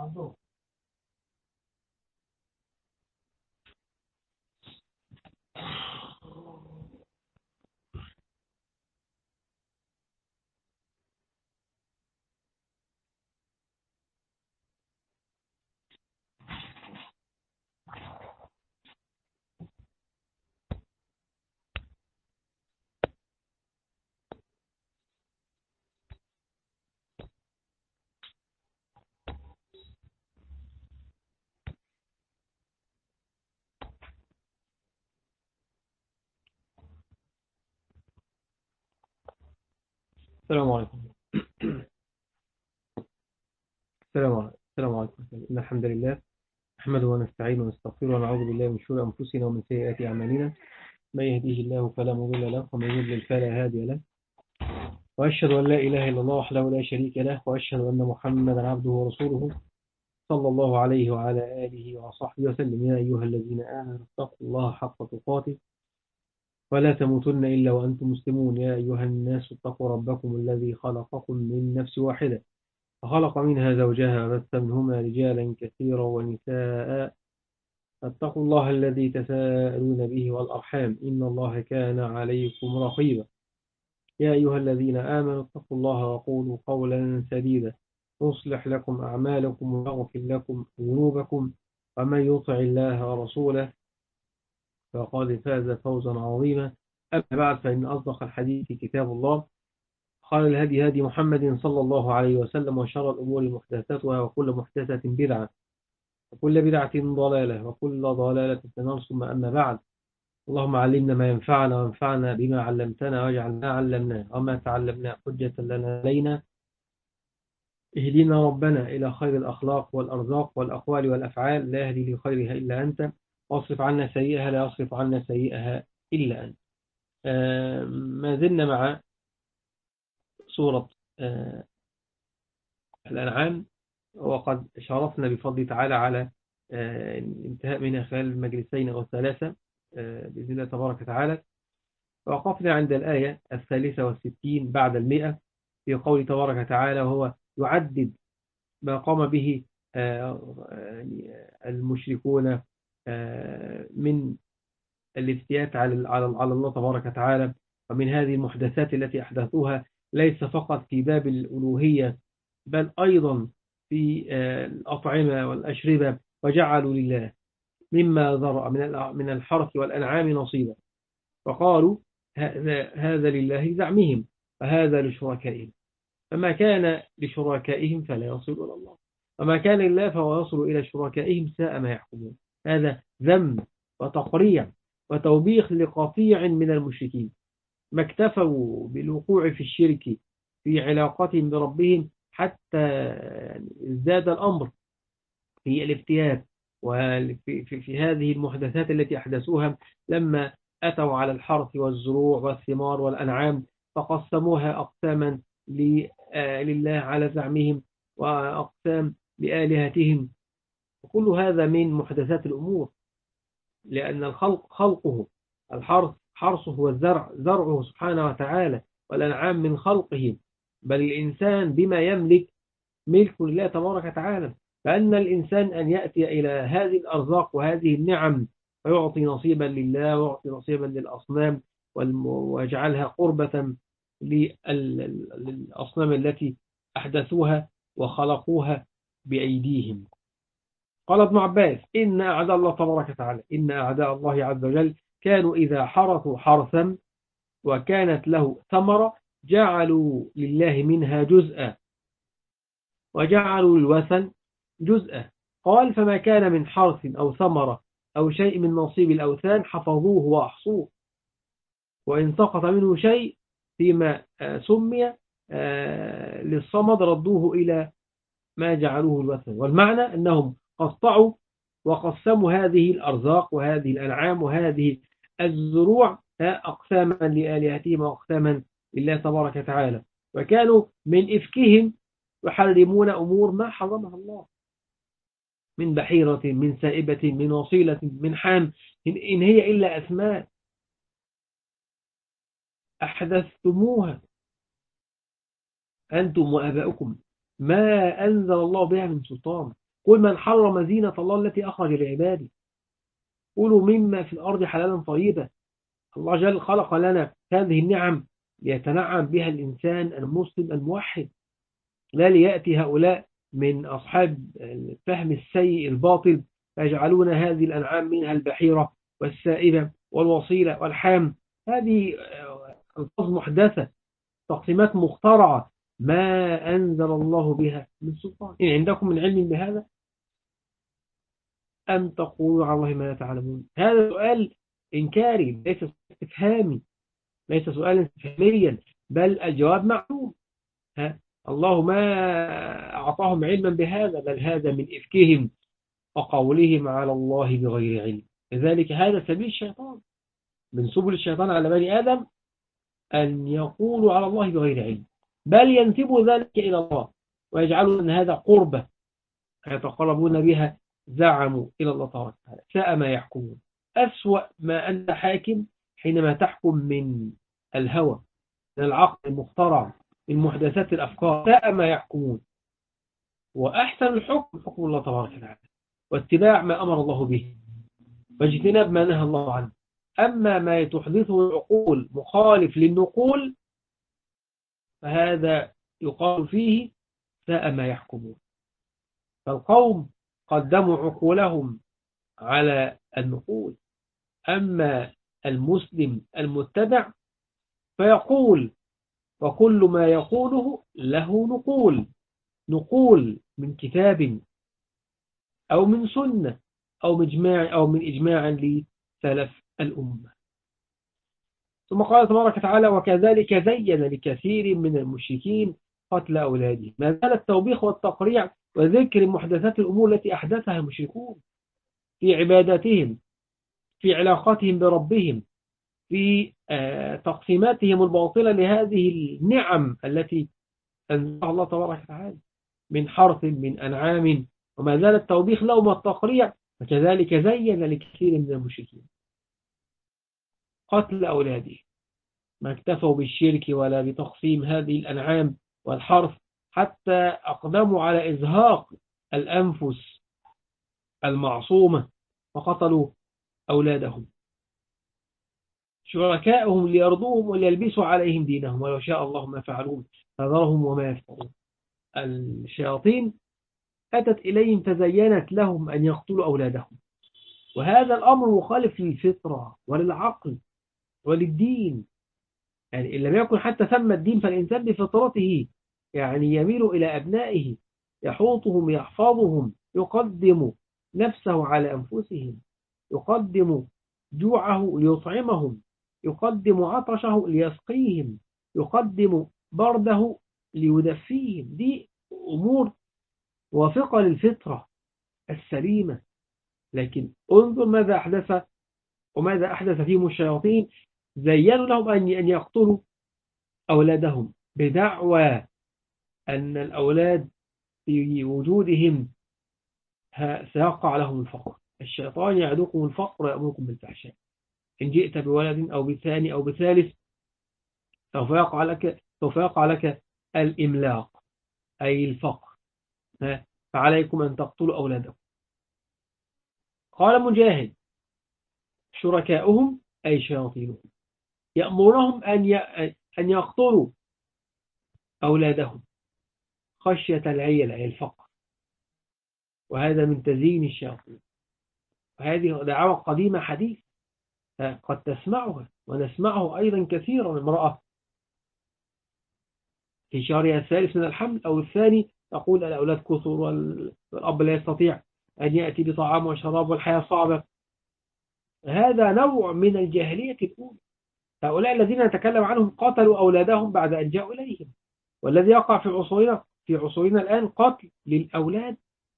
السلام عليكم. السلام عليكم. إن الحمد لله نحمده ونستعينه ونستغفره ونعوذ بالله من شرور أنفسنا ومن سيئات أعمالنا. من يهديه الله فلا مضل له ومن يضلل فلا هادي له. وأشهد أن لا إله إلا الله وحده لا شريك له وأشهد أن محمدا عبده ورسوله صلى الله عليه وعلى آله وصحبه وسلم. يا أيها الذين آمنوا اتقوا الله حق تقاته ولا تموتن إلا وأنتم مسلمون. يا أيها الناس اتقوا ربكم الذي خلقكم من نفس واحدة وخلق منها زوجها وبث منهما رجالا كثيرا ونساء. اتقوا الله الذي تساءلون به والأرحام إن الله كان عليكم رقيبا. يا أيها الذين آمنوا اتقوا الله وقولوا قولا سديدا يصلح لكم أعمالكم ويغفر لكم ذنوبكم ومن يطع الله ورسوله فقد فاز فوزا عظيما. أما بعد فإن أصدق الحديث كتاب الله قال الهدي هدي محمد صلى الله عليه وسلم وشر الأمور محدثاتها وكل محدثة بدعة وكل بدعة ضلالة وكل ضلالة في النار. ثم أما بعد، اللهم علمنا ما ينفعنا وانفعنا بما علمتنا واجعلنا علمنا وما تعلمنا حجة لنا علينا. اهدنا ربنا إلى خير الأخلاق والأرزاق والأقوال والأفعال لا يهدي لخيرها إلا أنت واصرف عنا سيئها لا يصرف عنا سيئها إلا أنت. ما زلنا مع سورة الأنعام وقد شرفنا بفضل تعالى على الانتهاء منها خلال المجلسين أو الثلاثة بإذن الله تبارك وتعالى. ووقفنا عند الآية 63 بعد 100 في قول تبارك وتعالى وهو يعدد ما قام به المشركون من الافتيات على الله تبارك وتعالى ومن هذه المحدثات التي أحدثوها ليس فقط في باب الألوهية بل أيضا في الأطعمة والأشربة وجعلوا لله مما ذرأ من الحرث والأنعام نصيبا وقالوا هذا لله زعمهم وهذا لشركائهم فما كان لشركائهم فلا يصل إلى الله وما كان لله فهو يصل إلى شركائهم ساء ما يحكمون. هذا ذم وتقريع وتوبيخ لقطيع من المشركين ما اكتفوا بالوقوع في الشرك في علاقتهم بربهم حتى ازداد الأمر في الافتيات وفي هذه المحدثات التي أحدثوها لما أتوا على الحرث والزروع والثمار والأنعام فقسموها أقساما لله على زعمهم وأقسام لآلهتهم. وكل هذا من محدثات الأمور لأن الخلق خلقه، الحرث حرثه والزرع زرعه سبحانه وتعالى والأنعام من خلقه، بل الإنسان بما يملك ملك لله تبارك وتعالى. فأن الإنسان أن يأتي إلى هذه الأرزاق وهذه النعم ويعطي نصيبا لله ويعطي نصيبا للأصنام ويجعلها قربة للأصنام التي أحدثوها وخلقوها بأيديهم. قال ابن عباس إن أعداء الله تبارك وتعالى إن أعداء الله عز وجل كانوا إذا حرثوا حرثا وكانت له ثمرة جعلوا لله منها جزءا وجعلوا الوثن جزءا. قال فما كان من حرث أو ثمرة أو شيء من نصيب الأوثان حفظوه وأحصوه وإن سقط منه شيء فيما سمي للصمد ردوه إلى ما جعلوه الوثن. والمعنى أنهم قطعوا وقسموا هذه الأرزاق وهذه الأنعام وهذه الزروع أقساما لآلهتهم وأقساما لله تبارك وتعالى وكانوا من إفكهم يحرمون أمور ما حرمها الله من بحيرة من سائبة من وصيلة من حام إن هي إلا أسماء أحدثتموها أنتم وآباؤكم ما أنزل الله بها من سلطان. قل من حرم زينة الله التي أخرج لعباده. قولوا مما في الأرض حلالا طيبا. الله جل خلق لنا هذه النعم ليتنعم بها الإنسان المسلم الموحد، لا ليأتي هؤلاء من أصحاب الفهم السيء الباطل فيجعلون هذه الأنعام منها البحيرة والسائبة والوصيلة والحام. هذه ألفاظ محدثة، تقسيمات مخترعة ما أنزل الله بها من سلطان. إن عندكم من علم بهذا أن تقولوا على الله ما لا تعلمون. هذا سؤال إنكاري ليس سؤال استفهامي، ليس سؤالا استفهاميا، بل الجواب معلوم. الله ما أعطاهم علما بهذا، بل هذا من إفكهم وقولهم على الله بغير علم. لذلك هذا سبيل الشيطان، من سبل الشيطان على بني آدم أن يقولوا على الله بغير علم، بل ينسبوا ذلك إلى الله ويجعلوا أن هذا قربة يتقربون بها، زعموا إلى الله تبارك وتعالى. ساء ما يحكمون. أسوأ ما أنت حاكم حينما تحكم من الهوى، من العقل المخترع، من محدثات الأفكار. ساء ما يحكمون. وأحسن الحكم حكم الله تبارك وتعالى، واتباع ما أمر الله به، واجتناب ما نهى الله عنه. أما ما تحدثه العقول مخالف للنقول فهذا يقال فيه ساء ما يحكمون. فالقوم قدموا عقولهم على النقول. أما المسلم المتبع فيقول، وكل ما يقوله له نقول، نقول من كتاب أو من سنة أو من إجماع لسلف الأمة. ثم قال تبارك وتعالى: وكذلك زين لكثير من المشركين قتل أولادهم. ما زال التوبيخ والتقريع وذكر محدثات الأمور التي أحدثها المشركون في عباداتهم، في علاقاتهم بربهم، في تقسيماتهم الباطلة لهذه النعم التي أنزلها الله تبارك وتعالى من حرث من أنعام. وما زال التوبيخ لهم والتقريع. وكذلك زين لكثير من المشركين قتل أولادهم. ما اكتفوا بالشرك ولا بتقسيم هذه الأنعام والحرث، حتى أقدموا على إزهاق الأنفس المعصومة وقتلوا أولادهم شركائهم ليرضوهم وليلبسوا عليهم دينهم ولو شاء الله ما فعلوه فذرهم وما يفترون. الشياطين أتت إليهم فزينت لهم أن يقتلوا أولادهم، وهذا الأمر مخالف للفطرة وللعقل وللدين. يعني إن لم يكن حتى ثم الدين فالإنسان بفطرته يعني يميل إلى أبنائه، يحوطهم يحفظهم، يقدم نفسه على أنفسهم، يقدم جوعه ليطعمهم، يقدم عطشه ليسقيهم، يقدم برده ليدفيهم. دي أمور موافقة للفطرة السليمة. لكن انظر ماذا أحدث وماذا أحدث فيهم الشياطين. زينوا لهم أن يقتلوا أولادهم بدعوى أن الأولاد في وجودهم سيقع لهم الفقر. الشيطان يعدكم الفقر ويأمركم بالفحشاء. إن جئت بولد أو بثاني أو بثالث سوف يقع لك الإملاق أي الفقر، فعليكم أن تقتلوا أولادكم. قال مجاهد: شركاؤهم أي شياطينهم يأمرهم أن يقتلوا أولادهم خشية العيل أي الفقر، وهذا من تزيين الشياطين. وهذه دعوة قديمة حديث قد تسمعها ونسمعه أيضا كثيرا. امرأة في شهرها الثالث من الحمل أو الثاني تقول الأولاد كثر والأب لا يستطيع أن يأتي بطعام وشراب والحياة صعبة. هذا نوع من الجاهلية الأولى. هؤلاء الذين نتكلم عنهم قتلوا أولادهم بعد أن جاءوا إليهم. والذي يقع في عصورنا الآن قتل للأولاد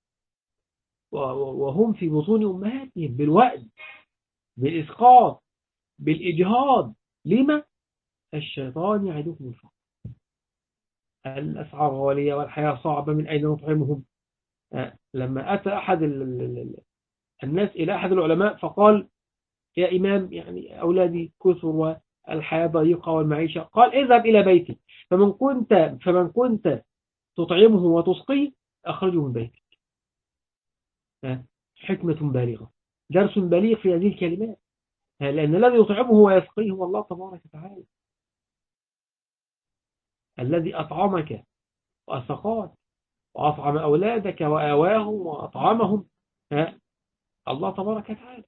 وهم في بطون أمهاتهم بالوأد، بالإسقاط، بالإجهاض. لما؟ الشيطان يعدكم الفقر، الأسعار غالية والحياة صعبة، من أين نطعمهم؟ لما أتى أحد الناس إلى أحد العلماء فقال: يا إمام، يعني أولادي كثر والحياة ضيقة والمعيشة. قال: اذهب إلى بيتك فمن كنت تطعمه وتسقيه أخرجه من بيتك. حكمة بالغة، درس بليغ في هذه الكلمات. لأن الذي يطعمه ويسقيه هو الله تبارك وتعالى، الذي أطعمك وأسقاك وأطعم أولادك وآواهم وأطعمهم، الله تبارك وتعالى.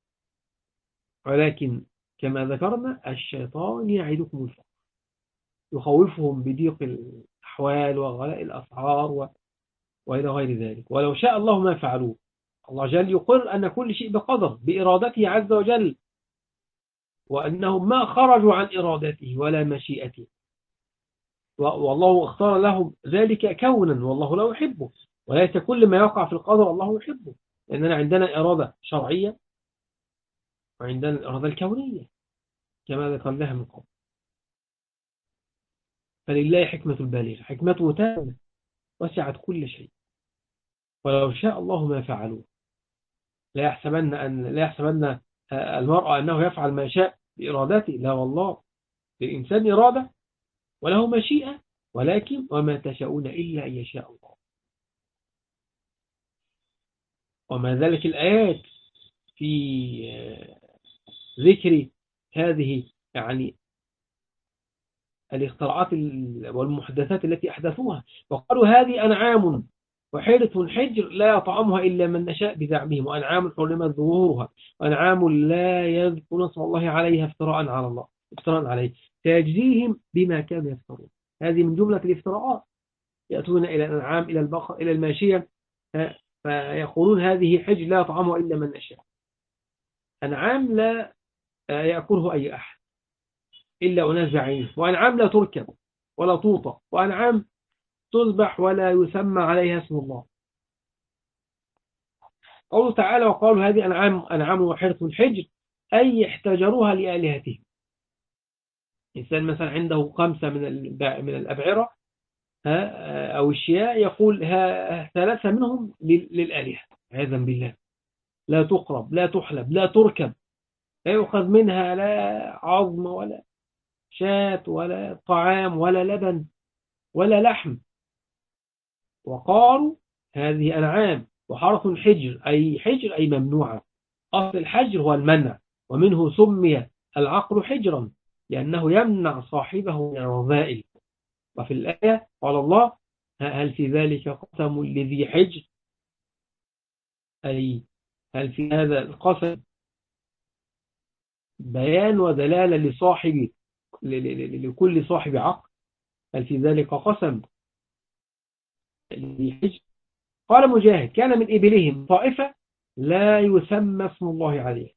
ولكن كما ذكرنا الشيطان يعدكم الفقر، يخوفهم بضيق الأحوال وغلاء الأسعار وإلى غير ذلك. ولو شاء الله ما فعلوه. الله جل يقر أن كل شيء بقدر بإرادته عز وجل، وأنهم ما خرجوا عن إرادته ولا مشيئته، والله اختار لهم ذلك كونا، والله لا يحبه. وليس كل ما يقع في القدر الله يحبه، لأننا عندنا إرادة شرعية وعندنا الإرادة الكونية كما ذكرناها من قبل. فلله حكمة البالغة، حكمته تامة وسعت كل شيء. ولو شاء الله ما فعلوه. لا يحسبن المرء أنه يفعل ما شاء بإرادته، لا والله، للإنسان إرادة وله مشيئة، ولكن وما تشاءون إلا أن يشاء الله. وما ذلك الآيات في ذكر هذه يعني الاختراعات والمحدثات التي أحدثوها، وقالوا هذه أنعام وحيرة حجر لا يطعمها إلا من نشاء بزعمهم، وأنعام حرمت ظهورها، وأنعام لا يذكرون اسم الله عليها افتراء على الله، افتراء عليه، سيجزيهم بما كانوا يفترون. هذه من جملة الافتراءات. يأتون إلى الأنعام، إلى البقر، إلى الماشية، فيقولون هذه حجر لا يطعمها إلا من نشاء. أنعام لا يأكله أي أحد إلا أناس بعينه، وأنعام لا تركب ولا توطى، وأنعام تذبح ولا يسمى عليها اسم الله. قوله تعالى وقالوا هذه أنعام وحرث حجر، أي احتجروها لآلهتهم. إنسان مثلا عنده 5 من الأبعرة أو الشياء، يقول 3 منهم للآلهة عياذا بالله، لا تقرب لا تحلب لا تركب، لا يؤخذ منها لا عظم ولا شاة ولا طعام ولا لبن ولا لحم. وقالوا هذه أنعام وحرث حجر، أي حجر أي ممنوعة. أصل الحجر هو المنع، ومنه سمي العقل حجرا لأنه يمنع صاحبه من الرذائل. وفي الآية قال الله هل في ذلك قسم لذي حجر، أي هل في هذا القسم بيان ودلالة لكل صاحب عقل، هل في ذلك قسم لذي حجر. قال مجاهد كان من إبلهم طائفة لا يسمى اسم الله عليه،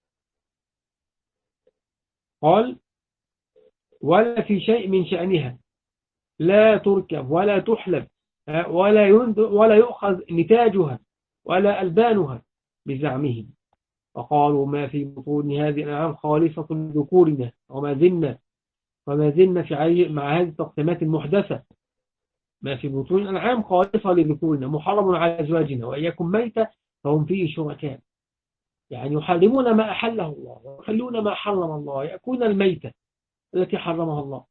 قال ولا في شيء من شأنها لا تركب ولا تحلب ولا يؤخذ نتاجها ولا ألبانها بزعمهم. وقالوا ما في بطون هذه الأنعام خالصة لذكورنا وما زلنا مع هذه التقسيمات المحدثة. ما في بطون الأنعام خالصة لذكورنا محرم على أزواجنا، وإن يكن ميتة فهم فيه شركاء. يعني يحرمون ما أحله الله ويحلون ما حرم الله، يأكلون الميتة التي حرمها الله،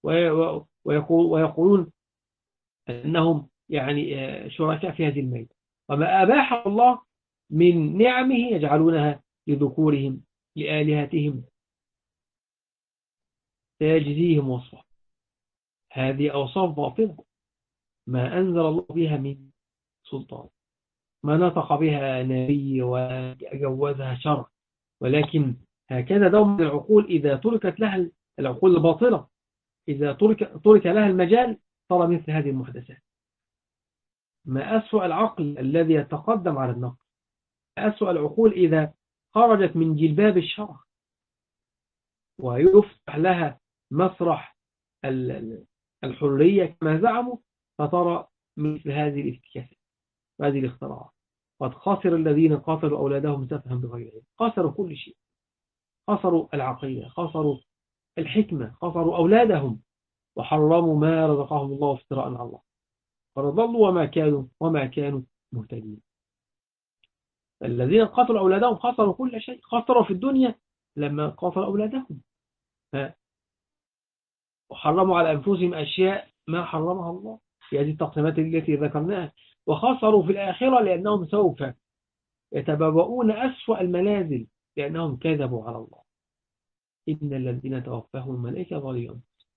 ويقولون أنهم يعني شركاء في هذه الميتة. وما أباح الله من نعمه يجعلونها لذكورهم لآلهتهم، سيجزيهم وصفا. هذه أوصاف باطلة ما أنزل الله بها من سلطان، ما نطق بها نبي وجوزها شرع، ولكن هكذا دوم العقول إذا تركت لها العقول الباطلة، إذا ترك لها المجال صار مثل هذه المحدثات. ما أسوأ العقل الذي يتقدم على النقل، ما أسوأ العقول إذا خرجت من جلباب الشرع ويفتح لها مسرح الحرية كما زعموا، فترى مثل هذه الافتكاسات وهذه الاختراعات. قد خسر الذين قاتلوا أولادهم سفها بغير علم، خسروا كل شيء، خسروا العقيدة، خسروا الحكمة، خسروا أولادهم، وحرموا ما رزقهم الله افتراء على الله، فضلوا وما كانوا مهتدين. الذين قاتلوا أولادهم خسروا كل شيء، خسروا في الدنيا لما قاتلوا أولادهم، وحرموا على أنفسهم أشياء ما حرمها الله في هذه التقسيمات التي ذكرناها، وخسروا في الآخرة لأنهم سوف يتبوؤون أسوأ المنازل لأنهم كذبوا على الله. إن الذين توفاهم الملائكة ظالمين،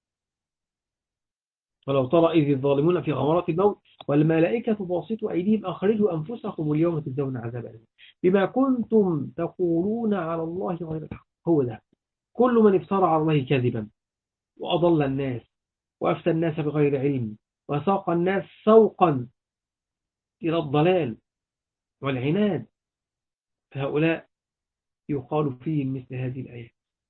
ولو ترى إذ الظالمون في غمرات الموت والملائكة باسطوا أيديهم أخرجوا أنفسكم اليوم تجزون عذاب الهون بما كنتم تقولون على الله غير الحق. هو ده كل من افترى على الله كذبا وأضل الناس وأفتى الناس بغير علم وساق الناس سوقا إلى الضلال والعناد، فهؤلاء يقال فيهم مثل هذه الآيات: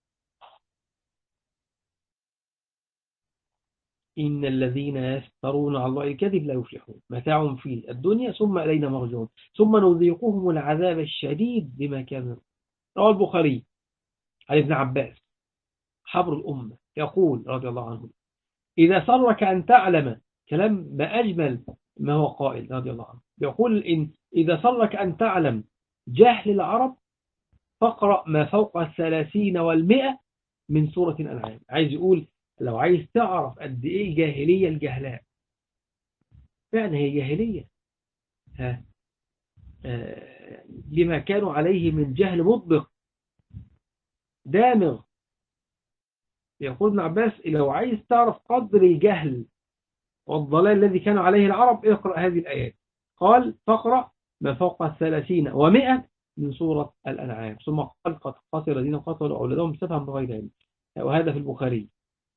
إن الذين يفترون على الله الكذب لا يفلحون، متاع في الدنيا ثم إلينا مرجعون ثم نذيقهم العذاب الشديد بما كانوا. رواه البخاري عن ابن عباس حبر الأمة يقول رضي الله عنه: إذا سرك أن تعلم، كلام ما أجمل ما هو قائل رضي الله عنه، يقول إن إذا سرك أن تعلم جهل العرب فاقرأ ما فوق 30 و100 من سورة الأنعام. عايز يقول لو عايز تعرف قد إيه جاهلية الجهلاء، فعلا هي جاهلية، ها لما كانوا عليه من جهل مطبق دامغ. يقول ابن عباس لو عايز تعرف قدر الجهل والضلال الذي كان عليه العرب اقرأ هذه الآيات. قال فاقرأ ما فوق 30 و100 من سورة الأنعام، ثم قال قد خسر الذين قتلوا أولادهم سفها بغير علم، وهذا في البخاري.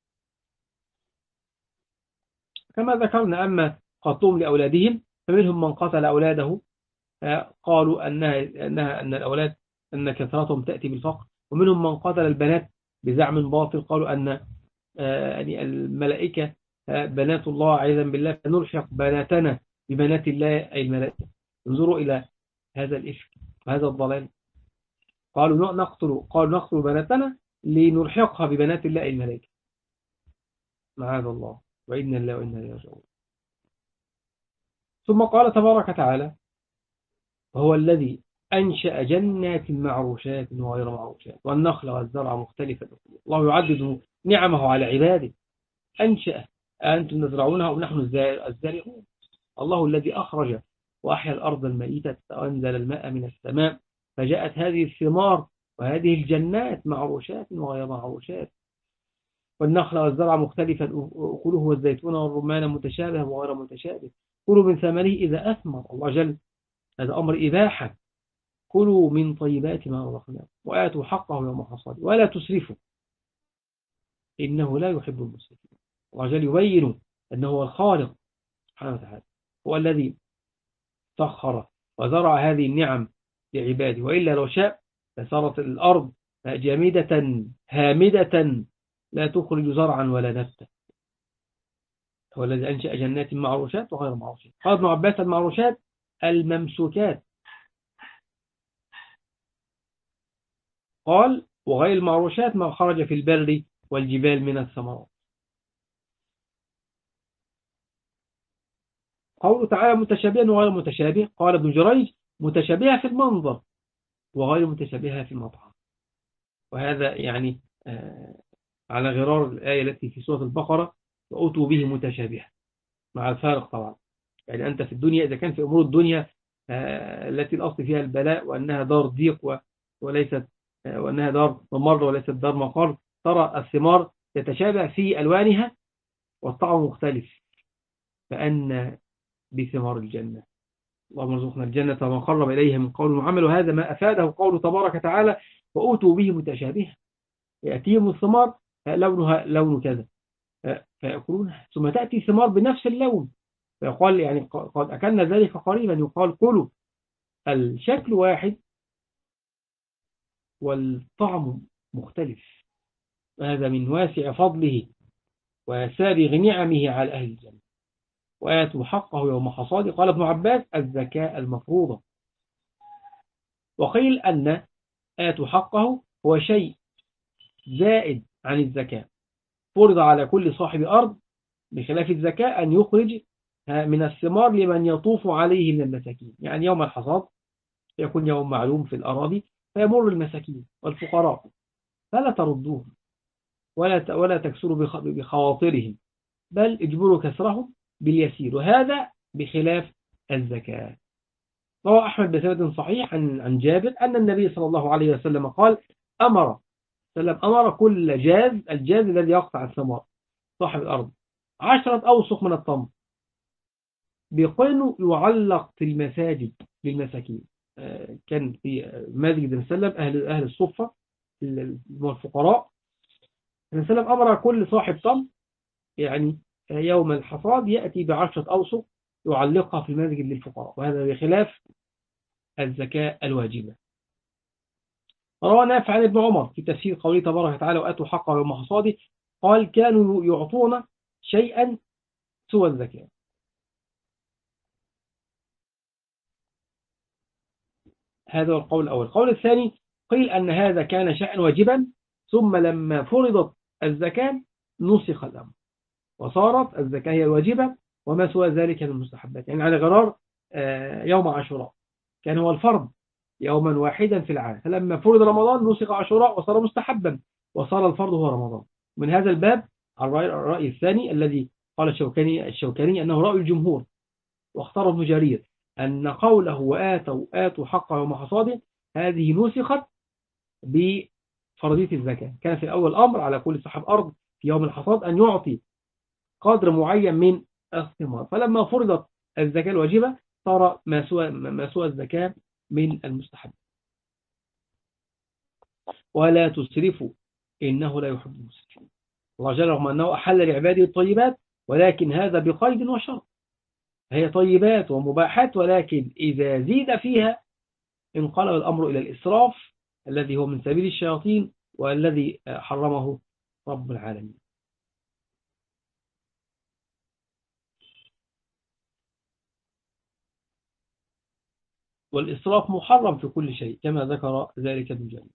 كما ذكرنا أما قتلهم لأولادهم فمنهم من قتل أولاده قالوا أن الأولاد أن كثرتهم تأتي بالفقر، ومنهم من قتل البنات بزعم باطل، قالوا أن يعني الملائكة بنات الله عياذا بالله فنلحق بناتنا ببنات الله أي الملائكة. انظروا إلى هذا الإفك وهذا الضلال. قالوا نقتل بناتنا لنلحقها ببنات الله أي الملائكة. معاذ الله وإنا لله وإنا إليه راجعون. ثم قال تبارك وتعالى: وهو الذي أنشأ جنات معروشات وغير معروشات والنخل والزرع مختلفا. الله يعدد نعمه على عباده. أنشأ أنتم تزرعونها ونحن الزارعون. الله الذي أخرج وأحيا الأرض الميتة وأنزل الماء من السماء فجاءت هذه الثمار وهذه الجنات معروشات وغير معروشات والنخل والزرع مختلفا أكله والزيتون والرمان متشابه وغير متشابه كلوا من ثمره إذا أثمر. الله جل هذا أمر إباحة. كلوا من طيبات ما رزقناكم وآتوا حقه يوم حصاده ولا تسرفوا إنه لا يحب المسرفين. الله جل يبين أنه هو الخالق سبحانه وتعالى، هو الذي سخر وزرع هذه النعم لعباده، وإلا لو شاء لصارت الأرض جامدة هامدة لا تخرج زرعا ولا نبتا. هو الذي أنشأ جنات معروشات وغير معروشات. قال ابن عباس: المعروشات الممسوكات. قال: وغير المعروشات ما خرج في البر والجبال من الثمرات. قوله تعالى: متشابها وغير متشابه. قال ابن جريج: متشابهة في المنظر وغير متشابهة في المطعم. وهذا يعني على غرار الآية التي في سورة البقرة: وأتوا به متشابهة، مع الفارق طبعا. يعني أنت في الدنيا إذا كان في أمور الدنيا التي الأصل فيها البلاء وأنها دار ضيق وليست وأنها دار ممر وليست دار مقر، ترى الثمار تتشابه في ألوانها والطعم مختلف. فأن بثمار الجنة. اللهم ارزقنا الجنة وما قرب إليها من قول وعمل. وهذا ما أفاده قوله تبارك وتعالى: وأوتوا به متشابهة. يأتيهم الثمار لونها لون كذا فيأكلونها، ثم تأتي ثمار بنفس اللون فيقال يعني قد أكلنا ذلك قريبا، يقال كلوا. الشكل واحد والطعم مختلف. هذا من واسع فضله وسابغ نعمه على أهل الجنة. وآتوا حقه يوم حصاده. قال ابن عباس: الزكاة المفروضة. وقيل أن آتوا حقه هو شيء زائد عن الزكاة فرض على كل صاحب أرض، بخلاف الزكاة أن يخرج من الثمار لمن يطوف عليه من المساكين. يعني يوم الحصاد يكون يوم معلوم في الأراضي فيمر المساكين والفقراء فلا تردوهم ولا تكسروا بخواطرهم، بل اجبروا كسرهم باليسير، وهذا بخلاف الزكاة. روى أحمد بسند صحيح عن جابر أن النبي صلى الله عليه وسلم قال أمر كل جاز، الجاز الذي يقطع الثمار صاحب الأرض، 10 أوسق من التمر بقينه يعلق في المساجد للمساكين. كان في مسجد النبي صلى الله عليه وسلم أهل الصفة والفقراء، النبي صلى الله عليه وسلم أمر كل صاحب تمر يعني يوم الحصاد يأتي ب10 أوسق يعلقها في المسجد للفقراء، وهذا بخلاف الزكاة الواجبة. روى نافع عن ابن عمر في تفسير قوله تبارك وتعالى وآتوا حقه يوم حصاده، قال كانوا يعطون شيئا سوى الزكاة. هذا هو القول الأول. القول الثاني قيل أن هذا كان شيئا واجبا، ثم لما فرضت الزكاة نسخ الأمر وصارت الزكاة هي الواجبة وما سوى ذلك من المستحبات. يعني على غرار يوم عاشوراء كان هو الفرض يوما واحدا في العام، فلما فرض رمضان نسخ عاشوراء وصار مستحبا وصار الفرض هو رمضان. من هذا الباب الرأي الثاني الذي قال الشوكاني أنه رأي الجمهور، واختار ابن جرير أن قوله آتوا حقه يوم حصاده هذه نسخت بفرضية الزكاة. كان في أول أمر على كل صاحب أرض في يوم الحصاد أن يعطي قدر معين من الثمار، فلما فرضت الزكاة الواجبة صار ما سوى الزكاة من المستحب. ولا تسرفوا إنه لا يحب المسرفين. الله جل رغم أنه أحل لعباده الطيبات، ولكن هذا بقيد وشرط. هي طيبات ومباحات، ولكن إذا زيد فيها انقلب الأمر إلى الإسراف الذي هو من سبيل الشياطين والذي حرمه رب العالمين. والإسراف محرم في كل شيء كما ذكر ذلك ابن جرير.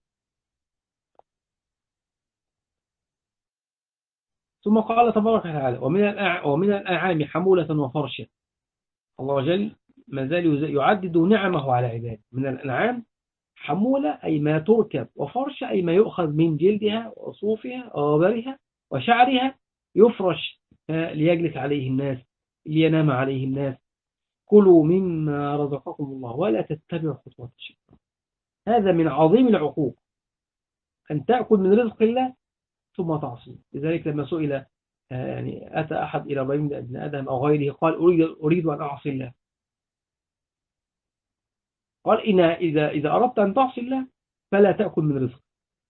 ثم قال تبارك وتعالى ومن الأنعام حمولة وفرشا. الله جل ما زال يعدد نعمه على عباده. من الأنعام حمولة أي ما تركب، وفرش أي ما يؤخذ من جلدها وصوفها وغبرها وشعرها يفرش ليجلس عليه الناس، لينام عليه الناس. كلوا مما رزقكم الله ولا تتبعوا خطوات الشيطان. هذا من عظيم العقوق أن تأكل من رزق الله ثم تعصيه. لذلك لما سئل يعني أتى أحد إلى إبراهيم بن آدم أو غيره قال أريد أن أعصي الله. قال إذا أردت أن تعصي الله فلا تأكل من رزق.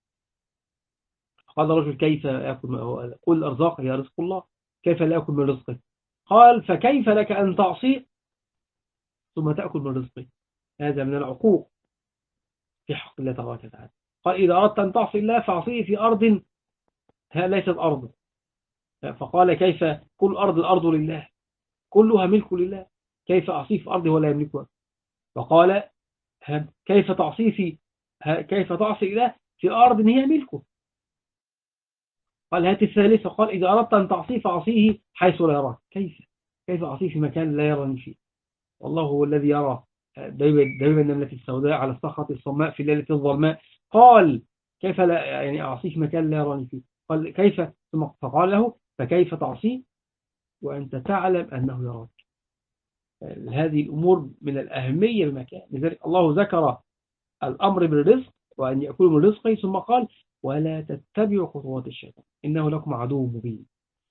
قال رجل كيف أكل؟ قل الأرزاق هي رزق الله، كيف لا أكل من رزقه؟ قال فكيف لك أن تعصي ثم تأكل من رزقه؟ هذا من العقوق في حق الله تبارك وتعالى. قال إذا أردت أن تعصي الله فاعصيه في أرض ليست أرض. فقال كيف كل الأرض لله كلها ملك لله، كيف أعصيه في أرضه ولا يملكها؟ فقال كيف تعصي الله في أرض هي ملكه؟ قال هات الثالثة. قال إذا أردت أن تعصيه فأعصيه حيث لا يراك. كيف أعصيه في مكان لا يراني فيه؟ والله هو الذي يرى دبيب النملة السوداء على الصخرة الصماء في الليلة الظلماء. قال كيف لا يعني أعصيه في مكان لا يراني فيه؟ قال كيف؟ ثم فقال له فكيف تعصيه وأنت تعلم أنه يراك؟ هذه الأمور من الأهمية بمكان. لذلك الله ذكر الأمر بالرزق وأن يأكلوا من رزقه ثم قال ولا تتبعوا خطوات الشيطان إنه لكم عدو مبين.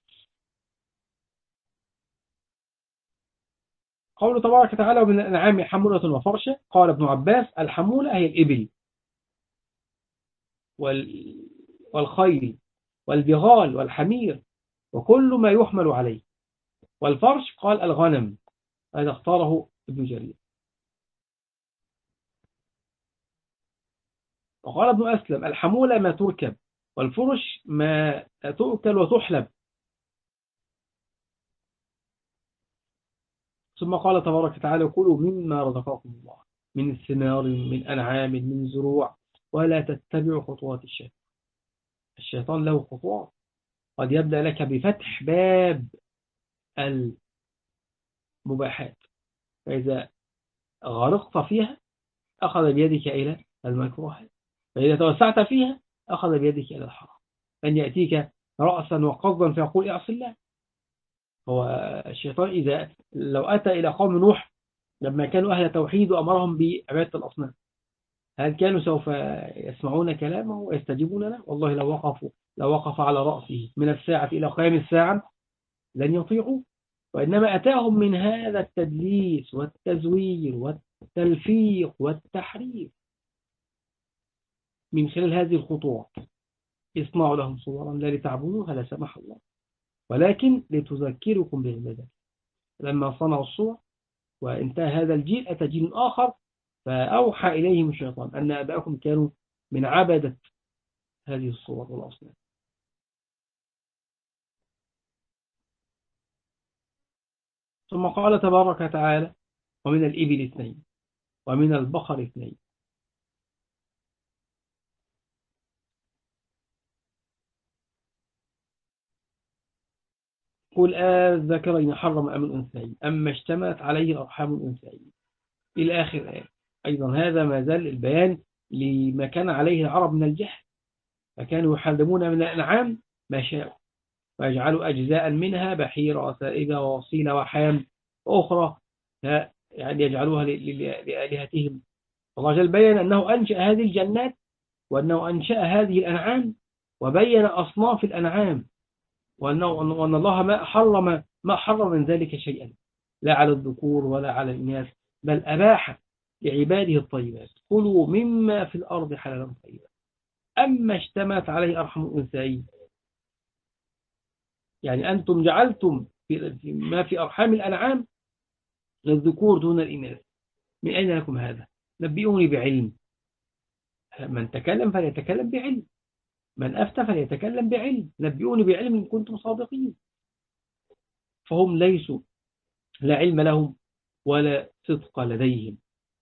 قوله تبارك وتعالى ومن الأنعام حمولة وفرشة. قال ابن عباس الحمولة هي الإبل والخيل والبغال والحمير وكل ما يحمل عليه. والفرش قال الغنم. هذا اختاره ابن جرير. وقال ابن أسلم الحمولة ما تركب، والفرش ما تؤكل وتحلب. ثم قال تبارك وتعالى كلوا مما رزقكم الله من الثمار من أنعام من زروع ولا تتبعوا خطوات الشيطان. الشيطان له خطوات، قد يبدأ لك بفتح باب المباحات، فإذا غرقت فيها أخذ بيدك إلى المكروهات، فإذا توسعت فيها أخذ بيدك إلى الحرام. أن يأتيك رأسا وقصدا فيقول اعص الله. هو الشيطان إذا لو أتى إلى قوم نوح لما كانوا أهل توحيد وأمرهم بعبادة الأصنام، هل كانوا سوف يسمعون كلامه ويستجيبون له؟ والله لو وقف على رأسه من الساعة إلى قيام الساعة لن يطيعوا. وإنما أتاهم من هذا التدليس والتزوير والتلفيق والتحريف من خلال هذه الخطوات. اصنعوا لهم صورا لا لتعبدوها لا سمح الله، ولكن لتذكركم بالعبادة. لما صنعوا الصور وانتهى هذا الجيل، أتى جيل آخر فأوحى إليهم الشيطان أن أباءكم كانوا من عبدة هذه الصور والأصنام. ثم قال تبارك وتعالى: ومن الإبل اثنين ومن البقر اثنين. قل الذكرين حرم أم الأنثيين أما اشتملت عليه أرحام الأنثيين، إلى آخر الآية. أيضا هذا ما زال البيان لما كان عليه العرب من الجهل، فكانوا يحرمون من الأنعام ما شاءوا ويجعلوا أجزاء منها بحيرة وسائبة ووصيلة وحام وأخرى يعني يجعلوها لآلهتهم. الله جل بيّن أنه أنشأ هذه الجنات وأنه أنشأ هذه الأنعام وبين أصناف الأنعام، وأن الله ما حرم من ذلك شيئا، لا على الذكور ولا على الإناث، بل أباح لعباده الطيبات: كلوا مما في الأرض حلالا طيبا. أما اشتمت عليه أرحم الأنثيين، يعني أنتم جعلتم ما في أرحام الأنعام للذكور دون الإناث، من أين لكم هذا؟ نبئوني بعلم. من تكلم فليتكلم بعلم، من أفتى فليتكلم بعلم، نبئوني بعلم إن كنتم صادقين. فهم ليسوا لا علم لهم ولا صدق لديهم.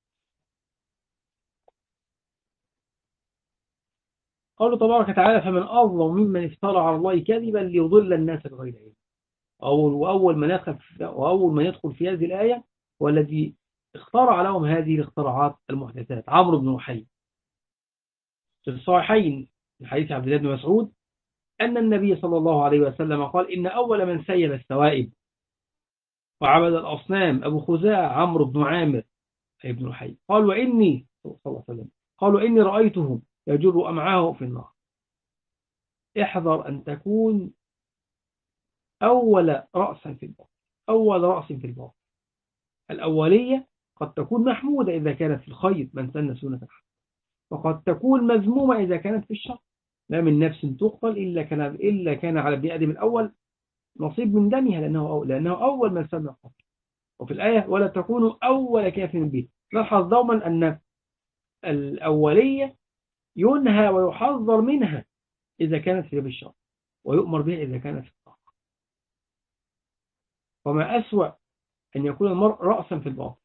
قالوا تبارك وتعالى: فمن أظلم ممن افترى على الله كذبا ليضل الناس بغير علم. وأول من يدخل في هذه الآية والذي اخترع لهم هذه الاختراعات المحدثات عمرو بن وحي. في الصحيحين من حديث عبد الله بن مسعود أن النبي صلى الله عليه وسلم قال: إن أول من سيب السوائب وعبد الأصنام أبو خزاعة عمرو بن عامر ابن وحي. قال: وإني صلى الله عليه وسلم قالوا إني رأيته يجر أمعاه في النار. احذر أن تكون أول رأسا في الباطل. أول رأس في الباطل. الأولية قد تكون محمودة إذا كانت في الخير، من سن سنة حسنة، وقد تكون مذمومة إذا كانت في الشر. ما من نفس تقتل إلا كان على ابن آدم الأول نصيب من دمها، لأنه أول من سن القتل. وفي الآية: ولا تكونوا أول كافر به. نلحظ دوما أن الأولية ينهى ويحذر منها إذا كانت في الشر، ويؤمر بها إذا كانت في الطاعة. وما أسوأ أن يكون المرء رأسا في الباطل،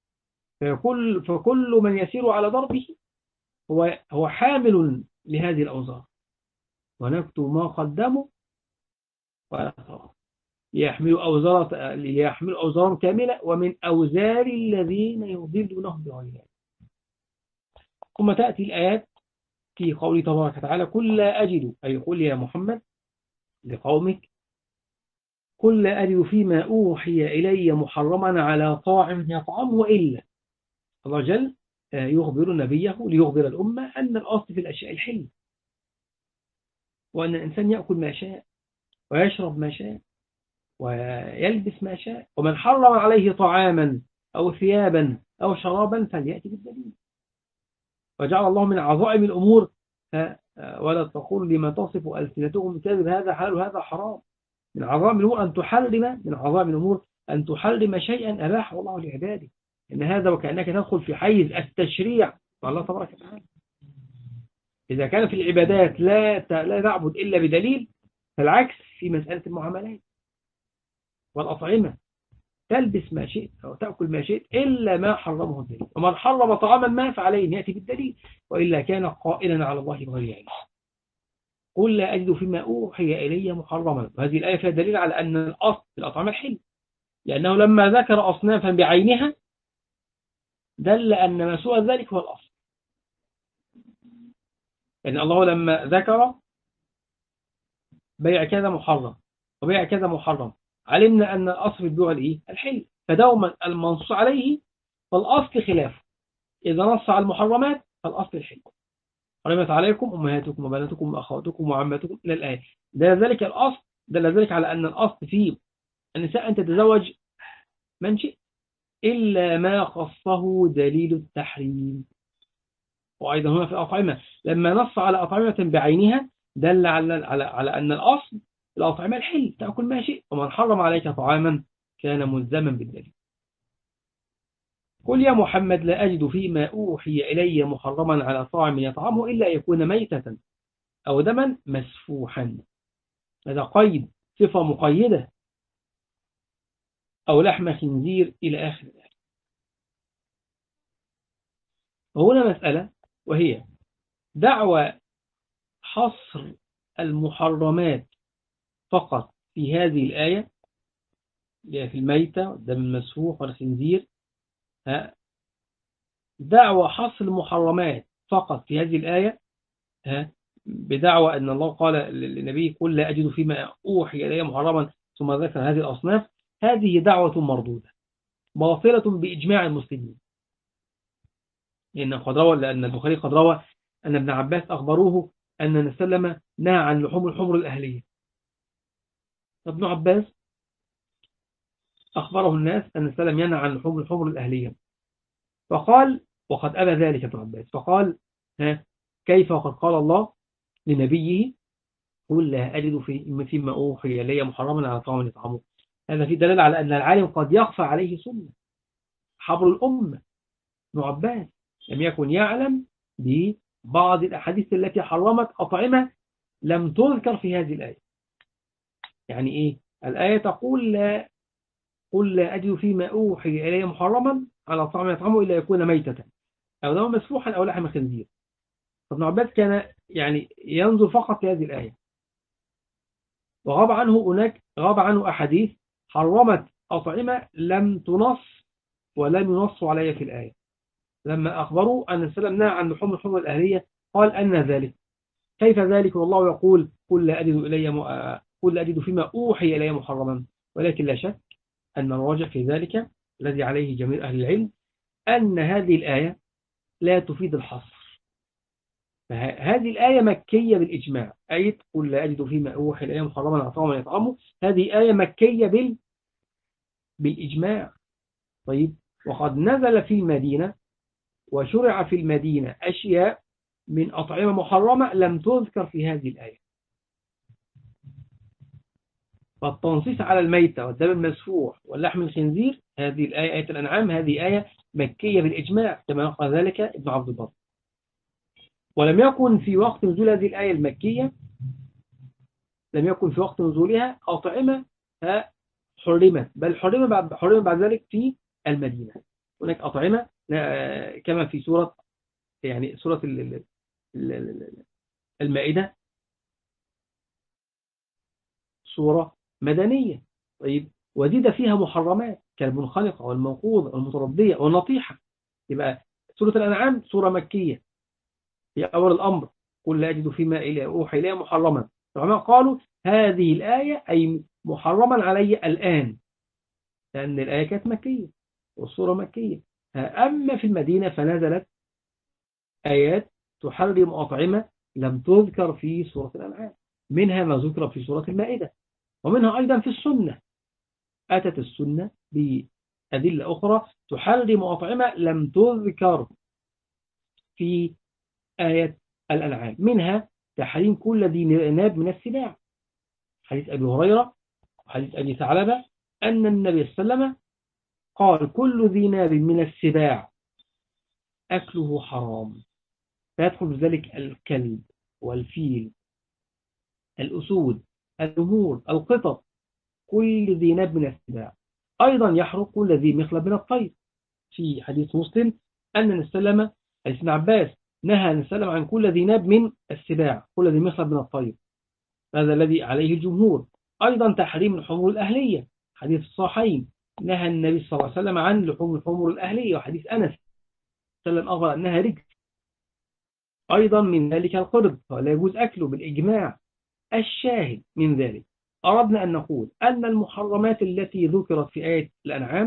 فكل من يسير على ضربه هو حامل لهذه الأوزار. ونكتب ما قدموا وآثارهم ليحملوا أوزارا كاملة ومن أوزار الذين يضلونهم بغير علم. ثم تأتي الآيات في قوله تبارك وتعالى: قل لا أجد، أي قل يا محمد لقومك: قل لا أجد فيما أوحي إلي محرما على طاعم يطعمه إلا. الله جل يخبر نبيه ليخبر الأمة أن الأصل في الأشياء الحل، وأن الإنسان يأكل ما شاء ويشرب ما شاء ويلبس ما شاء. ومن حرم عليه طعاما أو ثيابا أو شرابا فليأتي بالدليل. وجعل الله من عظائم الأمور: ولا تقولوا لما تصف ألسنتكم الكذب هذا حلال وهذا حرام. من عظائم الأمور أن تحرم شيئا أباحه الله لعباده. إن هذا وكأنك تدخل في حيز التشريع مع الله تبارك وتعالى. إذا كان في العبادات لا تعبد إلا بدليل، فالعكس في مسألة المعاملات والأطعمة: تلبس ما شئت أو تأكل ما شئت إلا ما حرمه الدليل. ومن حرم طعاما ما فعليه أن يأتي بالدليل، وإلا كان قائلا على الله بغير علم. قل لا أجد فيما أوحي إلي محرما. وهذه الآية فيها دليل على أن الأصل في الأطعمة الحل، لأنه لما ذكر أصنافا بعينها دل أن ما سوى ذلك هو الأصل. يعني الله لما ذكر بيع كذا محرم وبيع كذا محرم، علمنا أن الأصل في البيع الحل، فدوما المنصوص عليه فالأصل خلافه. إذا نص على المحرمات فالأصل الحل. حرمت عليكم أمهاتكم وبناتكم وأخواتكم وعماتكم إلى الآية. دل ذلك على أن الأصل في النساء أن تتزوج من شئ إلا ما خصه دليل التحريم. وأيضا هنا في الأطعمة لما نص على أطعمة بعينها دل على أن الأصل الأطعمة الحل، تأكل ما شئت، ومن حرم عليك طعاما كان ملزما بالدليل. قل يا محمد لا أجد فيما أوحي إلي محرما على طاعم يطعمه إلا يكون ميتة أو دما مسفوحا. هذا قيد، صفة مقيدة، أو لحم خنزير إلى آخر الآية. وهنا مسألة، وهي دعوى حصر المحرمات فقط في هذه الآية، في الميتة والدم المسفوح والخنزير. دعوى حصر المحرمات فقط في هذه الآية بدعوى أن الله قال للنبي قل لا أجد فيما أوحي إلي محرما ثم ذكر هذه الأصناف. هذه دعوة مردودة باطلة بإجماع المسلمين، لأن البخاري قد روى أن ابن عباس أخبروه أن النبي صلى الله عليه وسلم نهى عن لحوم الحمر الأهلية. ابن عباس أخبره الناس أن النبي صلى الله عليه وسلم ينهى عن لحوم الحمر الأهلية، فقال وقد أبى ذلك ابن عباس، فقال كيف وقد قال الله لنبيه قل لا أجد فيما أوحي إلي محرما على طعام يطعمه. هذا في دلالة على أن العالم قد يخفى عليه سنة حبر الأمة. ابن عباس لم يكن يعلم ببعض الأحاديث التي حرمت أطعمة لم تذكر في هذه الآية. يعني إيه؟ الآية تقول قل لا أجد فيما أوحي إلي محرما على طعام يطعمه إلا يكون ميتة أو دما مسفوحا أو لحم خنزير. فابن عباس كان يعني ينظر فقط في هذه الآية، وغاب عنه أحاديث حرمت أطعمة لم تنص ولم ينص عليها في الآية. لما أخبروا أن السلام نهى عن لحوم الحمر الأهلية قال أن ذلك، كيف ذلك والله يقول قل لا أجد فيما أوحي إلي محرما. ولكن لا شك أن الراجح في ذلك الذي عليه جميع أهل العلم أن هذه الآية لا تفيد الحصر. فهذه الآية مكية بالإجماع، آية قل لا أجد فيما أوحي إلي محرما على طعام يطعمه، هذه آية مكية بالإجماع. طيب، وقد نزل في المدينة وشرع في المدينة أشياء من أطعمة محرمة لم تذكر في هذه الآية. فالتنصيص على الميتة والدم المسفوح واللحم الخنزير، هذه الآية آية الأنعام، هذه آية مكية بالإجماع كما قال ذلك ابن عبد البر. ولم يكن في وقت نزول هذه الآية المكية، لم يكن في وقت نزولها أطعمة حرمت، بل حرم بعد ذلك في المدينة. هناك أطعمة كما في سورة المائدة، سورة مدنية. طيب، وزيد فيها محرمات كالمنخنقة والموقوذة والمتردية والنطيحة. يبقى سورة الأنعام سورة مكية في أول الأمر قل لا أجد فيما أوحي إلي محرما. العلماء قالوا هذه الآية أي محرما علي الآن، لأن الآية كانت مكية والسورة مكية. أما في المدينة فنزلت آيات تحرم أطعمة لم تذكر في سورة الأنعام، منها ما ذكر في سورة المائدة، ومنها أيضا في السنة. أتت السنة بأدلة أخرى تحرم أطعمة لم تذكر في آية الأنعام، منها تحريم كل ذي ناب من السباع، حديث أبي هريرة وحديث أبي ثعلبة أن النبي صلى الله عليه وسلم قال كل ذي ناب من السباع أكله حرام، فيدخل في ذلك الكلب والفيل، الأسود، النمور، القطط، كل ذي ناب من السباع. أيضا يحرق كل ذي مخلب من الطير، في حديث مسلم أن النبي صلى الله عليه وسلم، حديث ابن عباس، نهى النبي صلى الله عليه وسلم عن كل ذي ناب من السباع، كل ذي مخلب من الطير. هذا الذي عليه الجمهور. أيضا تحريم الحمر الأهلية، حديث الصحيحين، نهى النبي صلى الله عليه وسلم عن لحوم الحمر الأهلية، وحديث أنس صلى الله عليه وسلم أخبر أنها رجس. أيضا من ذلك القرد فلا يجوز أكله بالإجماع. الشاهد من ذلك، أردنا أن نقول أن المحرمات التي ذكرت في آية الأنعام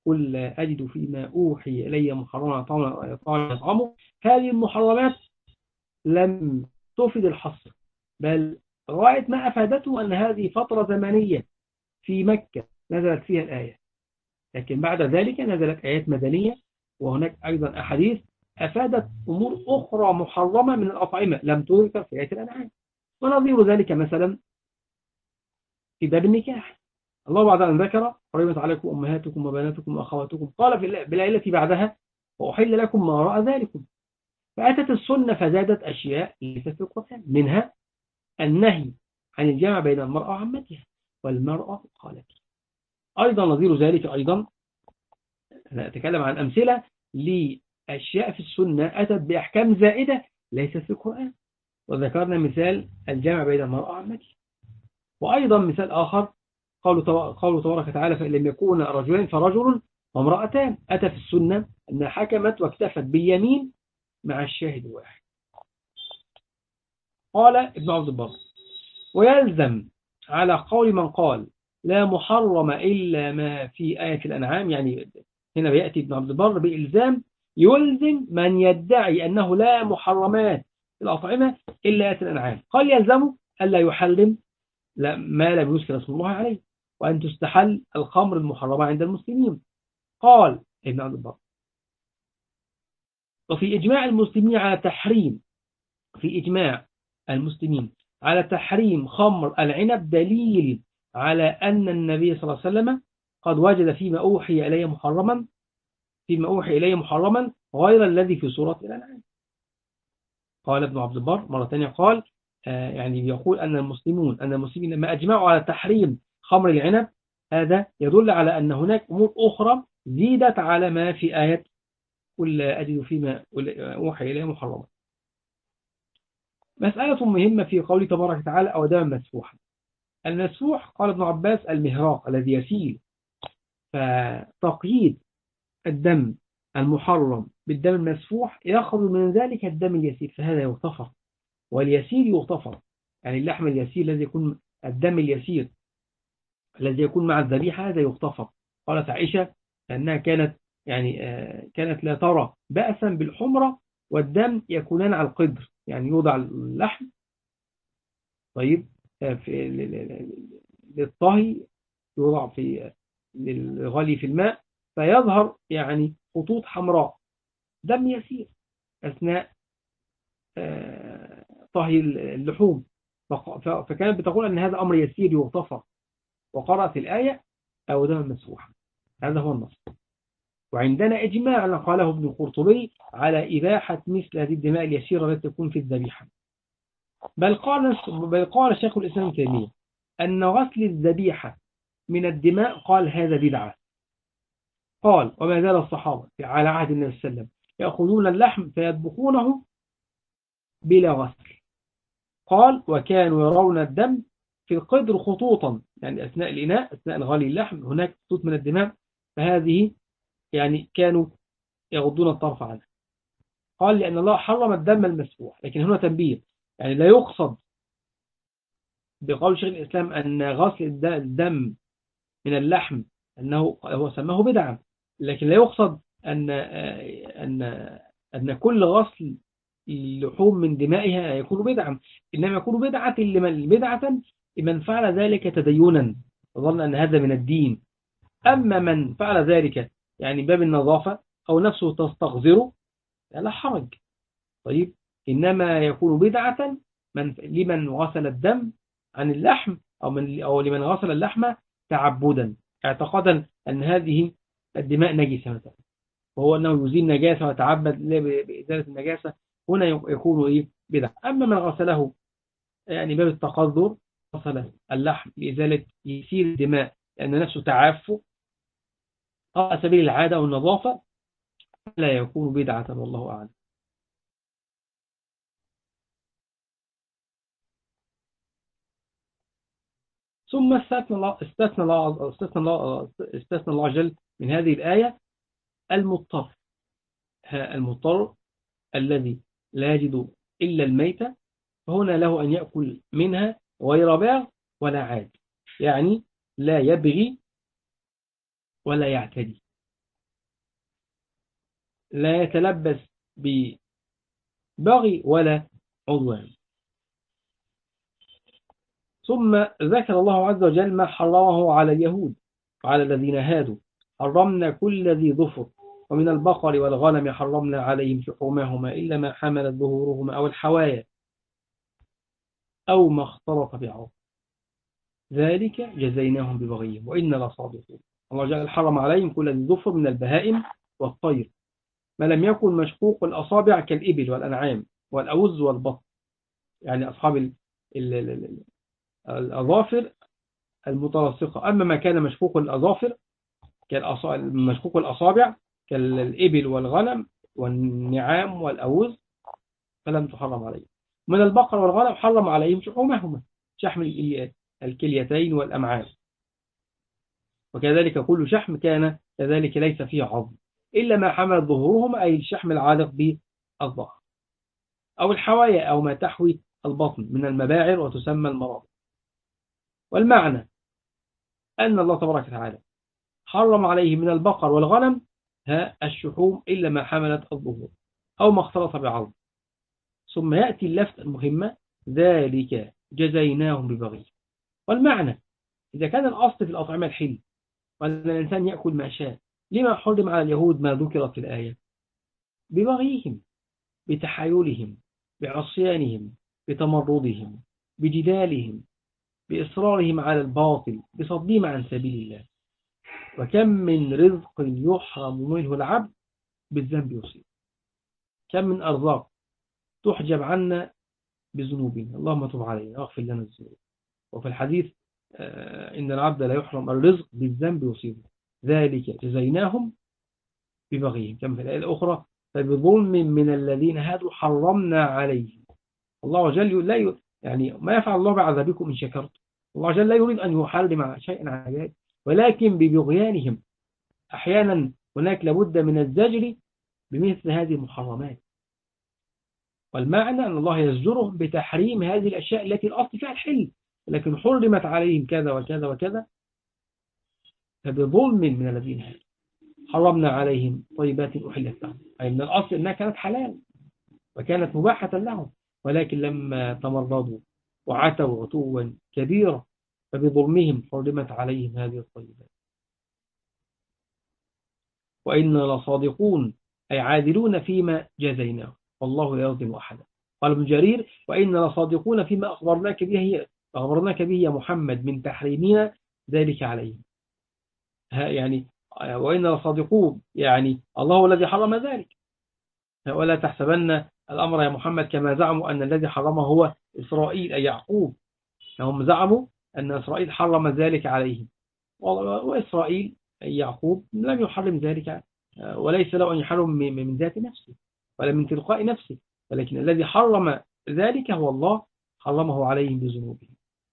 قل لا أجد فيما أوحي إلي محرما طعام يطعمه. هذه المحرمات لم تفد الحصر، بل غاية ما أفادته أن هذه فترة زمنية في مكة نزلت فيها الآية، لكن بعد ذلك نزلت آيات مدنية، وهناك أيضا أحاديث أفادت أمور أخرى محرمة من الأطعمة لم تذكر في آية الأنعام. ونظير ذلك مثلا في باب النكاح، الله بعد أن ذكر حرمت عليكم أمهاتكم وبناتكم وأخواتكم قال بالآية التي بعدها وأحل لكم ما وراء ذلكم. فأتت السنة فزادت أشياء ليست في القرآن، منها النهي عن الجمع بين المرأة وعمتها والمرأة خالتها. أيضا نظير ذلك أيضا أنا أتكلم عن أمثلة لأشياء في السنة أتت بأحكام زائدة ليست في القرآن، وذكرنا مثال الجمع بين المرأة وعمتها. وأيضا مثال آخر قوله تبارك وتعالى فإن لم يكون رجلين فرجل وامرأتان، أتى في السنة أنها حكمت واكتفت باليمين مع الشاهد واحد. قال ابن عبد البر ويلزم على قول من قال لا محرم إلا ما في آية الأنعام، يعني هنا بيأتي ابن عبد البر بإلزام يلزم من يدعي أنه لا محرمات في الأطعمة إلا آية الأنعام. قال يلزمه ألا يحرم ما لم يذكر اسم الله عليه، وأن تستحل الخمر المحرمة عند المسلمين. قال ابن عبد البر وفي إجماع المسلمين على تحريم، في إجماع المسلمين على تحريم خمر العنب دليل على أن النبي صلى الله عليه وسلم قد وجد فيما أوحي إليه محرما غير الذي في سورة الأنعام. قال ابن عبد البر مرة ثانية قال يعني يقول أن المسلمين لما أجمعوا على تحريم خمر العنب هذا يدل على أن هناك أمور أخرى زيدت على ما في آية قل أجد فيما أوحي إليه محرما. مسألة مهمة في قوله تبارك وتعالى أو دما مسفوحا. المسفوح قال ابن عباس المهراق الذي يسيل، فتقييد الدم المحرم بالدم المسفوح يخرج من ذلك الدم اليسير، فهذا يغتفر، واليسير يغتفر، يعني اللحم اليسير الذي يكون الدم اليسير الذي يكون مع الذبيحة هذا يغتفر. قالت عائشة أنها كانت لا ترى بأسا بالحمرة والدم يكونان على القدر، يعني يوضع اللحم طيب للطهي، يوضع في للغلي في الماء فيظهر يعني خطوط حمراء دم يسير أثناء طهي اللحوم، فكانت بتقول أن هذا أمر يسير يغتفر، وقرأت الآية أو دم مسفوحا. هذا هو النص. وعندنا إجماع قاله ابن القرطبي على إباحة مثل هذه الدماء اليسيرة التي تكون في الذبيحة، بل قال شيخ الإسلام تيمية أن غسل الذبيحة من الدماء قال هذا بدعة. قال وما زال الصحابة على عهد النبي صلى الله عليه وسلم يأخذون اللحم فيطبخونه بلا غسل. قال وكانوا يرون الدم في القدر خطوطا، يعني أثناء الإناء أثناء غلي اللحم هناك خطوط من الدماء، فهذه يعني كانوا يغضون الطرف عنها. قال لأن الله حرم الدم المسفوح، لكن هنا تنبيه، يعني لا يقصد بقول شيخ الإسلام أن غسل الدم من اللحم أنه هو سماه بدعة، لكن لا يقصد أن كل غسل اللحوم من دمائها يكون بدعة، إنما يكون بدعة لمن فعل ذلك تدينا وظن أن هذا من الدين. أما من فعل ذلك يعني باب النظافة أو نفسه تستغذره لا حرج. طيب إنما يكون بدعة لمن غسل الدم عن اللحم أو لمن غسل اللحم تعبدا اعتقادا أن هذه الدماء نجسة مثلا، وهو أنه يزيل نجاسة وتعبد بإزالة النجاسة، هنا يكون بدعة. أما من غسله يعني باب التقذر، غسل اللحم لإزالة يسير الدماء لأن نفسه تعافه على سبيل العادة والنظافة، لا يكون بدعة والله أعلم. ثم استثنى الله جل من هذه الآية المضطر الذي لا يجد إلا الميتة، فهنا له أن يأكل منها غير باغ ولا عاد، يعني لا يبغي ولا يعتدي. لا يتلبس ببغي ولا عدوان. ثم ذكر الله عز وجل ما حرمه على اليهود وعلى الذين هادوا: حرمنا كل ذي ظفر، ومن البقر والغنم حرمنا عليهم شحومهما إلا ما حملت ظهورهما أو الحوايا أو ما اختلط بعظم، ذلك جزيناهم ببغيهم وإنا لصادقون. الله جل حرم عليهم كل ذي ظفر من البهائم والطير ما لم يكن مشقوق الأصابع كالإبل والأنعام والأوز والبط، يعني أصحاب الأظافر المتلاصقة. أما ما كان مشقوق الأظافر مشقوق الأصابع كالإبل والغنم والنعام والأوز فلم تحرم عليهم. من البقر والغنم حرم عليهم شحومهما، شحم الكليتين والأمعاء، وكذلك كل شحم كان كذلك ليس فيه عظم إلا ما حمل ظهورهما، أي الشحم العالق بالظهر، أو الحوايا أو ما تحوي البطن من المباعر وتسمى المرابط. والمعنى أن الله تبارك وتعالى حرم عليه من البقر والغنم الشحوم إلا ما حملت الظهور أو ما اختلط بعظم. ثم يأتي اللفتة المهمة: ذلك جزيناهم ببغي. والمعنى إذا كان الأصل في الأطعمة الحل وأن الإنسان يأكل ما شاء، لما حرم على اليهود ما ذكر في الآية؟ ببغيهم، بتحايلهم، بعصيانهم، بتمردهم، بجدالهم، بإصرارهم على الباطل، بصدهم عن سبيل الله. وكم من رزق يحرم منه العبد بالذنب يصيب، كم من أرزاق تحجب عنا بذنوبنا، اللهم تب علينا واغفر لنا الذنوب. وفي الحديث إن العبد لا يحرم الرزق بالذنب يصيبه، ذلك جزيناهم ببغيهم. كما في الآية الأخرى: فبظلم من الذين هادوا حرمنا عليهم. الله جل لا يعني ما يفعل الله بعذابكم إن شكرتم. الله جل لا يريد أن يحرم شيئا على عباده، ولكن ببغيانهم أحيانا هناك لابد من الزجر بمثل هذه المحرمات. والمعنى أن الله يزجرهم بتحريم هذه الأشياء التي الأصل فيها الحل، لكن حرمت عليهم كذا وكذا وكذا. فبظلم من الذين هادوا حرمنا عليهم طيبات أحلت لهم، أي من الأصل أنها كانت حلال وكانت مباحة لهم، ولكن لما تمردوا وعتوا عتوا كبيرا فبظلمهم حرمت عليهم هذه الطيبات. وإنا لصادقون، أي عادلون فيما جزيناه، والله لا يظلم أحدا. قال ابن جرير: وإنا لصادقون فيما أخبرناك به يا محمد من تحريمنا ذلك عليهم. يعني وإنا لصادقون، يعني الله الذي حرم ذلك. ولا تحسبن الأمر يا محمد كما زعموا أن الذي حرمه هو إسرائيل أي يعقوب. هم زعموا أن إسرائيل حرم ذلك عليهم، وإسرائيل أي يعقوب لم يحرم ذلك، وليس له أن يحرم من ذات نفسه ولا من تلقاء نفسه، ولكن الذي حرم ذلك هو الله، حرمه عليهم بذنوبهم.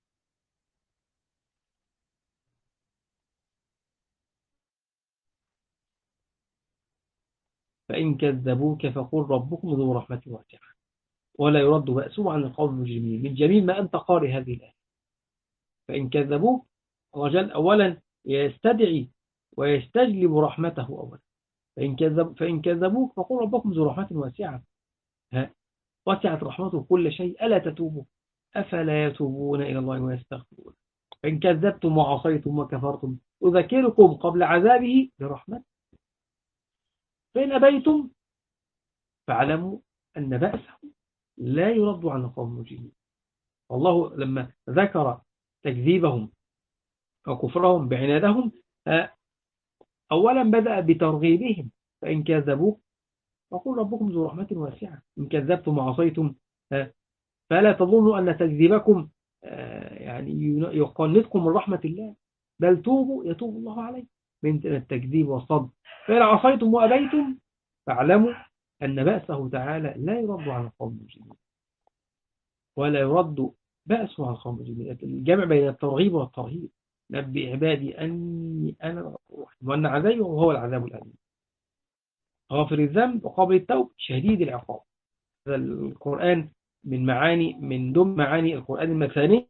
فإن كذبوك فقل ربكم ذو رحمة واسعة ولا يرد بأسه عن القوم المجرمين. من جميل ما أنت قارئ هذه الآية. فإن كذبوك، الرجل أولا يستدعي ويستجلب رحمته أولا. فإن كذبوك فقل ربكم ذو رحمة واسعة، وسعت رحمته كل شيء ألا تتوبوا أفلا يتوبون إلى الله ويستغفرون. فإن كذبتم وعصيتم وكفرتم أذكركم قبل عذابه برحمة. فإن أبيتم فاعلموا أن بأسه لا يرد عن القوم المجرمين. والله لما ذكر تكذيبهم وكفرهم بعنادهم أولا بدأ بترغيبهم. فإن كذبوك فقل ربكم ذو رحمة واسعة، إن كذبتم وعصيتم فلا تظنوا أن تكذيبكم يعني يقنطكم من رحمة الله، بل توبوا يتوب الله عليكم من التكذيب والصد. فإن عصيتم وأبيتم فاعلموا أن بأسه تعالى لا يرد عن القوم المجرمين، ولا يرد بأسه عن القوم المجرمين. الجمع بين الترغيب والترهيب: نبئ عبادي أني أنا الغفور الرحيم وأن عذابي وهو العذاب الأليم، غافر الذنب وقابل التوب شديد العقاب. هذا القرآن من ضمن معاني القرآن المثاني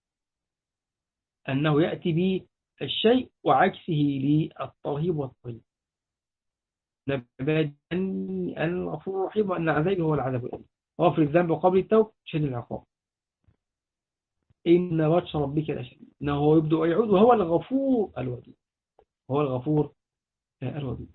أنه يأتي بالشيء وعكسه للترهيب والترهيب. عبادي أني أنا الغفور الرحيم وأن عذابي هو العذاب الأليم. غافر الذنب وقبل التوب شديد العقاب. إن بطش ربك لشديد إنه هو يبدأ ويعود وهو الغفور الودود. هو الغفور الودود.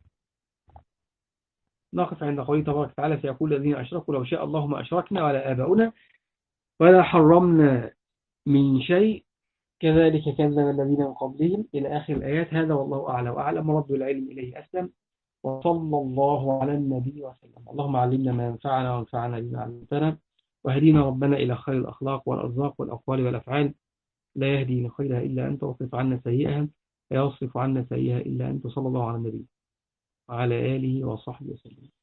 نقف عند قوله تبارك وتعالى سيقول الذين أشركوا لو شاء الله ما أشركنا ولا آباؤنا ولا حرمنا من شيء كذلك كذب الذين من قبلهم إلى آخر الآيات. هذا والله أعلى وأعلم رب العلم إليه أسلم. وصلى الله على النبي وسلم. اللهم علمنا ما ينفعنا وانفعنا بما علمتنا وهدينا ربنا إلى خير الأخلاق والأرزاق والأقوال والأفعال. لا يهدي لخيرها إلا أنت واصرف عنا سيئها لا يصرف عنا سيئها إلا أنت. صلى الله على النبي وعلى آله وصحبه وسلم.